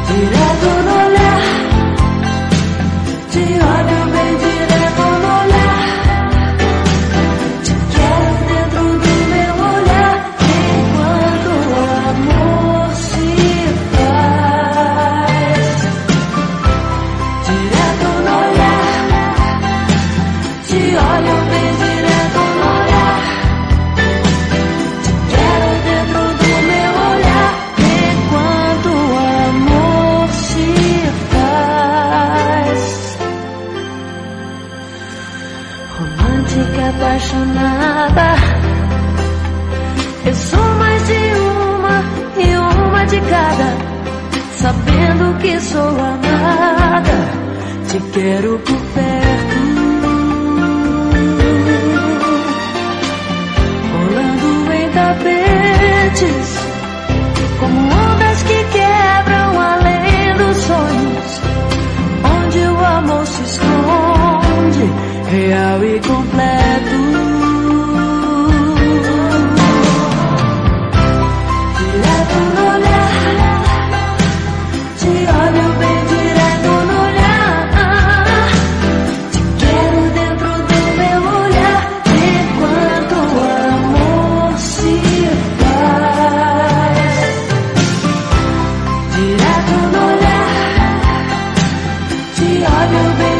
direto no olhar, te olho bem direto no olhar, te quero dentro do meu olhar, enquanto o amor se faz. Direto no olhar, te olho bem direto no olhar, te quero dentro do meu olhar, enquanto o amor se faz. Romântica, apaixonada, eu sou mais de uma e uma de cada, sabendo que sou amada, te quero por perto, rolando em tapetes, como ondas que quebram além dos sonhos, onde o amor se esconde, real e completo. Direto no olhar, te olho bem direto no olhar, te quero dentro do meu olhar, enquanto o amor se faz. Direto no olhar, te olho bem